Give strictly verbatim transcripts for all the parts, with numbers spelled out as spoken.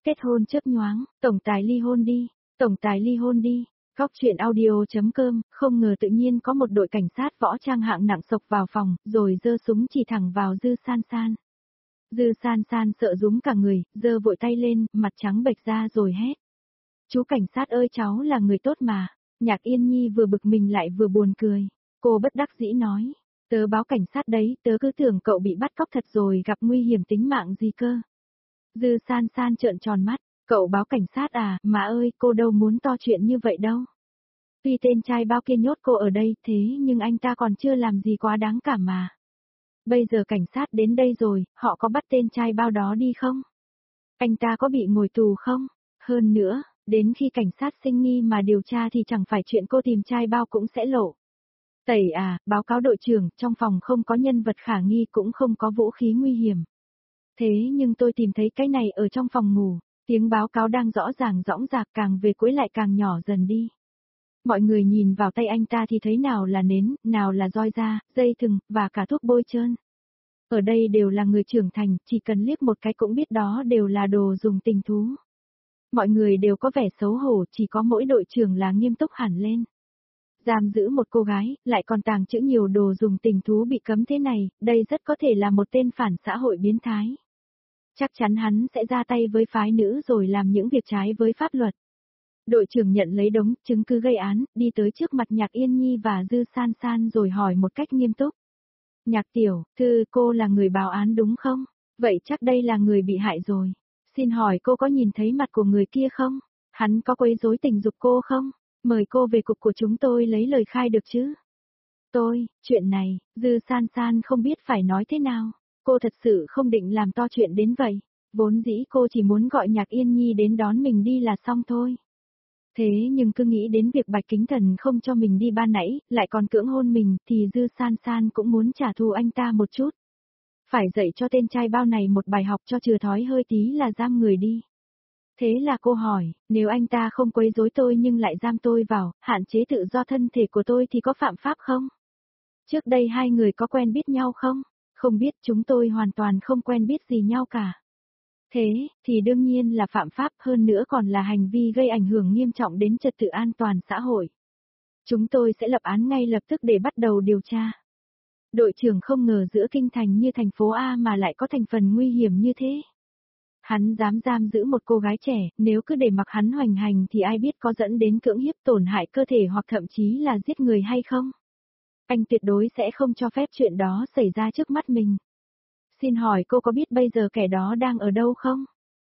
Kết hôn chớp nhoáng, tổng tài ly hôn đi, tổng tài ly hôn đi. Góc truyện audio.com, không ngờ tự nhiên có một đội cảnh sát võ trang hạng nặng xộc vào phòng, rồi giơ súng chỉ thẳng vào Dư San San. Dư San San sợ rúm cả người, giơ vội tay lên, mặt trắng bệch ra rồi hét. Chú cảnh sát ơi, cháu là người tốt mà. Nhạc Yên Nhi vừa bực mình lại vừa buồn cười. Cô bất đắc dĩ nói, tớ báo cảnh sát đấy, tớ cứ tưởng cậu bị bắt cóc thật rồi gặp nguy hiểm tính mạng gì cơ. Dư San San trợn tròn mắt, cậu báo cảnh sát à, mà ơi, cô đâu muốn to chuyện như vậy đâu. Tuy tên trai bao kia nhốt cô ở đây, thế nhưng anh ta còn chưa làm gì quá đáng cả mà. Bây giờ cảnh sát đến đây rồi, họ có bắt tên trai bao đó đi không? Anh ta có bị ngồi tù không? Hơn nữa, đến khi cảnh sát sinh nghi mà điều tra thì chẳng phải chuyện cô tìm trai bao cũng sẽ lộ. Tẩy à, báo cáo đội trưởng, trong phòng không có nhân vật khả nghi cũng không có vũ khí nguy hiểm. Thế nhưng tôi tìm thấy cái này ở trong phòng ngủ, tiếng báo cáo đang rõ ràng rõng rạc, càng về cuối lại càng nhỏ dần đi. Mọi người nhìn vào tay anh ta thì thấy nào là nến, nào là roi da, dây thừng, và cả thuốc bôi trơn. Ở đây đều là người trưởng thành, chỉ cần liếc một cái cũng biết đó đều là đồ dùng tình thú. Mọi người đều có vẻ xấu hổ, chỉ có mỗi đội trưởng là nghiêm túc hẳn lên. Giam giữ một cô gái, lại còn tàng trữ nhiều đồ dùng tình thú bị cấm thế này, đây rất có thể là một tên phản xã hội biến thái. Chắc chắn hắn sẽ ra tay với phái nữ rồi làm những việc trái với pháp luật. Đội trưởng nhận lấy đống chứng cứ gây án, đi tới trước mặt Nhạc Yên Nhi và Dư San San rồi hỏi một cách nghiêm túc. Nhạc tiểu, thư, cô là người báo án đúng không? Vậy chắc đây là người bị hại rồi. Xin hỏi cô có nhìn thấy mặt của người kia không? Hắn có quấy rối tình dục cô không? Mời cô về cục của chúng tôi lấy lời khai được chứ? Tôi, chuyện này, Dư San San không biết phải nói thế nào. Cô thật sự không định làm to chuyện đến vậy. Vốn dĩ cô chỉ muốn gọi Nhạc Yên Nhi đến đón mình đi là xong thôi. Thế nhưng cứ nghĩ đến việc Bạch Kính Thần không cho mình đi ban nãy, lại còn cưỡng hôn mình, thì Dư San San cũng muốn trả thù anh ta một chút. Phải dạy cho tên trai bao này một bài học cho chừa thói hơi tí là giam người đi. Thế là cô hỏi, nếu anh ta không quấy rối tôi nhưng lại giam tôi vào, hạn chế tự do thân thể của tôi thì có phạm pháp không? Trước đây hai người có quen biết nhau không? Không biết, chúng tôi hoàn toàn không quen biết gì nhau cả. Thế, thì đương nhiên là phạm pháp, hơn nữa còn là hành vi gây ảnh hưởng nghiêm trọng đến trật tự an toàn xã hội. Chúng tôi sẽ lập án ngay lập tức để bắt đầu điều tra. Đội trưởng không ngờ giữa kinh thành như thành phố A mà lại có thành phần nguy hiểm như thế. Hắn dám giam giữ một cô gái trẻ, nếu cứ để mặc hắn hoành hành thì ai biết có dẫn đến cưỡng hiếp tổn hại cơ thể hoặc thậm chí là giết người hay không? Anh tuyệt đối sẽ không cho phép chuyện đó xảy ra trước mắt mình. Xin hỏi cô có biết bây giờ kẻ đó đang ở đâu không?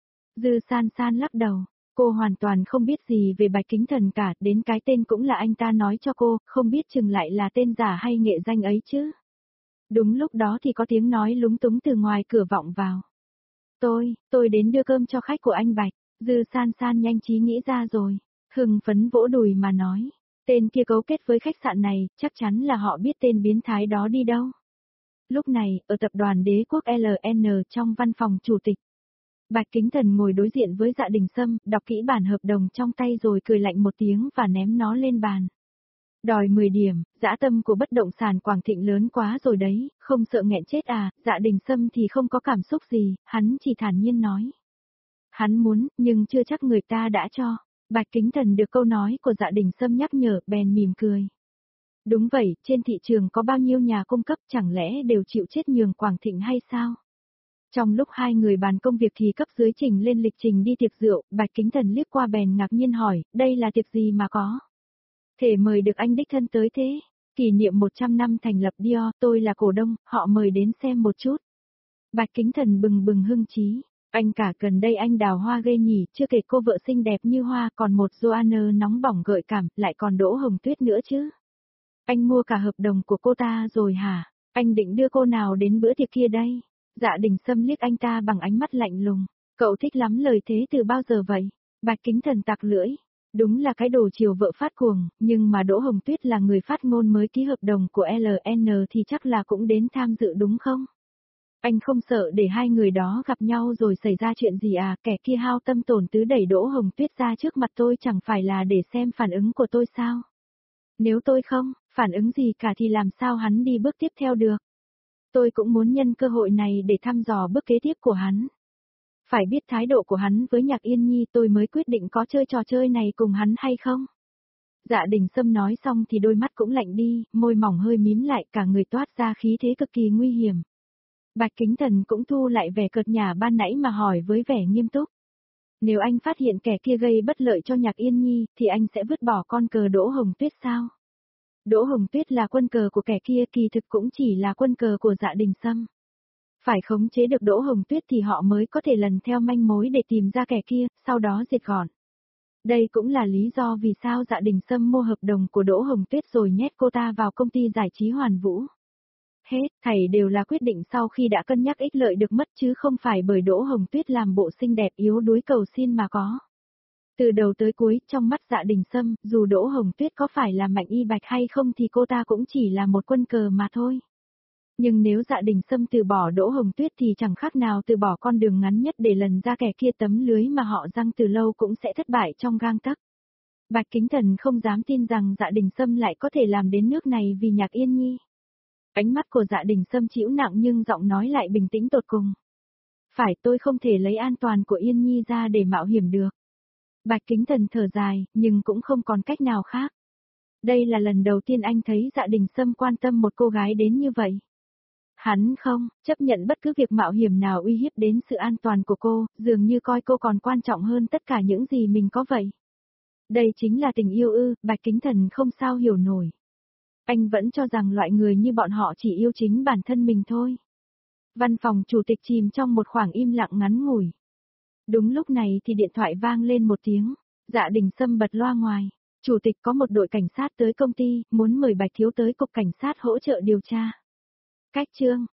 Dư San San lắc đầu, cô hoàn toàn không biết gì về Bạch Kính Thần cả, đến cái tên cũng là anh ta nói cho cô, không biết chừng lại là tên giả hay nghệ danh ấy chứ. Đúng lúc đó thì có tiếng nói lúng túng từ ngoài cửa vọng vào. Tôi, tôi đến đưa cơm cho khách của anh Bạch. Dư San San nhanh trí nghĩ ra rồi, hưng phấn vỗ đùi mà nói. Tên kia cấu kết với khách sạn này, chắc chắn là họ biết tên biến thái đó đi đâu. Lúc này, ở tập đoàn Đế quốc lờ en trong văn phòng chủ tịch, Bạch Kính Thần ngồi đối diện với Dạ Đình Sâm, đọc kỹ bản hợp đồng trong tay rồi cười lạnh một tiếng và ném nó lên bàn. Đòi mười điểm, dã tâm của bất động sản Quảng Thịnh lớn quá rồi đấy, không sợ nghẹn chết à? Dạ Đình Sâm thì không có cảm xúc gì, hắn chỉ thản nhiên nói. Hắn muốn, nhưng chưa chắc người ta đã cho. Bạch Kính Thần được câu nói của Dạ Đình Sâm nhắc nhở, bèn mỉm cười. Đúng vậy, trên thị trường có bao nhiêu nhà cung cấp, chẳng lẽ đều chịu chết nhường Quảng Thịnh hay sao? Trong lúc hai người bàn công việc thì cấp dưới trình lên lịch trình đi tiệc rượu, Bạch Kính Thần liếc qua bèn ngạc nhiên hỏi, đây là tiệc gì mà có? Thể mời được anh đích thân tới thế? Kỷ niệm một trăm năm thành lập Dior, tôi là cổ đông, họ mời đến xem một chút. Bạch Kính Thần bừng bừng hưng chí, anh cả gần đây anh đào hoa ghê nhỉ, chưa kể cô vợ xinh đẹp như hoa, còn một Joanne nóng bỏng gợi cảm, lại còn Đỗ Hồng Tuyết nữa chứ. Anh mua cả hợp đồng của cô ta rồi hả? Anh định đưa cô nào đến bữa tiệc kia đây? Dạ Đình Sâm liếc anh ta bằng ánh mắt lạnh lùng. Cậu thích lắm lời thế từ bao giờ vậy? Bạch Kính Thần tặc lưỡi. Đúng là cái đồ chiều vợ phát cuồng, nhưng mà Đỗ Hồng Tuyết là người phát ngôn mới ký hợp đồng của lờ en thì chắc là cũng đến tham dự đúng không? Anh không sợ để hai người đó gặp nhau rồi xảy ra chuyện gì à? Kẻ kia hao tâm tổn tứ đẩy Đỗ Hồng Tuyết ra trước mặt tôi chẳng phải là để xem phản ứng của tôi sao? Nếu tôi không, phản ứng gì cả thì làm sao hắn đi bước tiếp theo được? Tôi cũng muốn nhân cơ hội này để thăm dò bước kế tiếp của hắn. Phải biết thái độ của hắn với Nhạc Yên Nhi tôi mới quyết định có chơi trò chơi này cùng hắn hay không. Dạ Đình Sâm nói xong thì đôi mắt cũng lạnh đi, môi mỏng hơi mím lại, cả người toát ra khí thế cực kỳ nguy hiểm. Bạch Kính Thần cũng thu lại vẻ cợt nhả ban nãy mà hỏi với vẻ nghiêm túc. Nếu anh phát hiện kẻ kia gây bất lợi cho Nhạc Yên Nhi, thì anh sẽ vứt bỏ con cờ Đỗ Hồng Tuyết sao? Đỗ Hồng Tuyết là quân cờ của kẻ kia, kỳ thực cũng chỉ là quân cờ của Dạ Đình Sâm. Phải khống chế được Đỗ Hồng Tuyết thì họ mới có thể lần theo manh mối để tìm ra kẻ kia, sau đó diệt gọn. Đây cũng là lý do vì sao Dạ Đình Sâm mua hợp đồng của Đỗ Hồng Tuyết rồi nhét cô ta vào công ty giải trí Hoàn Vũ. Hết, thảy đều là quyết định sau khi đã cân nhắc ích lợi được mất chứ không phải bởi Đỗ Hồng Tuyết làm bộ xinh đẹp yếu đuối cầu xin mà có. Từ đầu tới cuối, trong mắt Dạ Đình Sâm, dù Đỗ Hồng Tuyết có phải là Mạnh Y Bạch hay không thì cô ta cũng chỉ là một quân cờ mà thôi. Nhưng nếu Dạ Đình Sâm từ bỏ Đỗ Hồng Tuyết thì chẳng khác nào từ bỏ con đường ngắn nhất để lần ra kẻ kia, tấm lưới mà họ giăng từ lâu cũng sẽ thất bại trong gang tấc. Bạch Kính Thần không dám tin rằng Dạ Đình Sâm lại có thể làm đến nước này vì Nhạc Yên Nhi. Ánh mắt của Dạ Đình Sâm chịu nặng nhưng giọng nói lại bình tĩnh tột cùng. Phải, tôi không thể lấy an toàn của Yên Nhi ra để mạo hiểm được. Bạch Kính Thần thở dài, nhưng cũng không còn cách nào khác. Đây là lần đầu tiên anh thấy Dạ Đình Sâm quan tâm một cô gái đến như vậy. Hắn không chấp nhận bất cứ việc mạo hiểm nào uy hiếp đến sự an toàn của cô, dường như coi cô còn quan trọng hơn tất cả những gì mình có vậy. Đây chính là tình yêu ư? Bạch Kính Thần không sao hiểu nổi. Anh vẫn cho rằng loại người như bọn họ chỉ yêu chính bản thân mình thôi. Văn phòng chủ tịch chìm trong một khoảng im lặng ngắn ngủi. Đúng lúc này thì điện thoại vang lên một tiếng. Dạ Đình Sâm bật loa ngoài. Chủ tịch, có một đội cảnh sát tới công ty, muốn mời Bạch thiếu tới cục cảnh sát hỗ trợ điều tra. Cách chương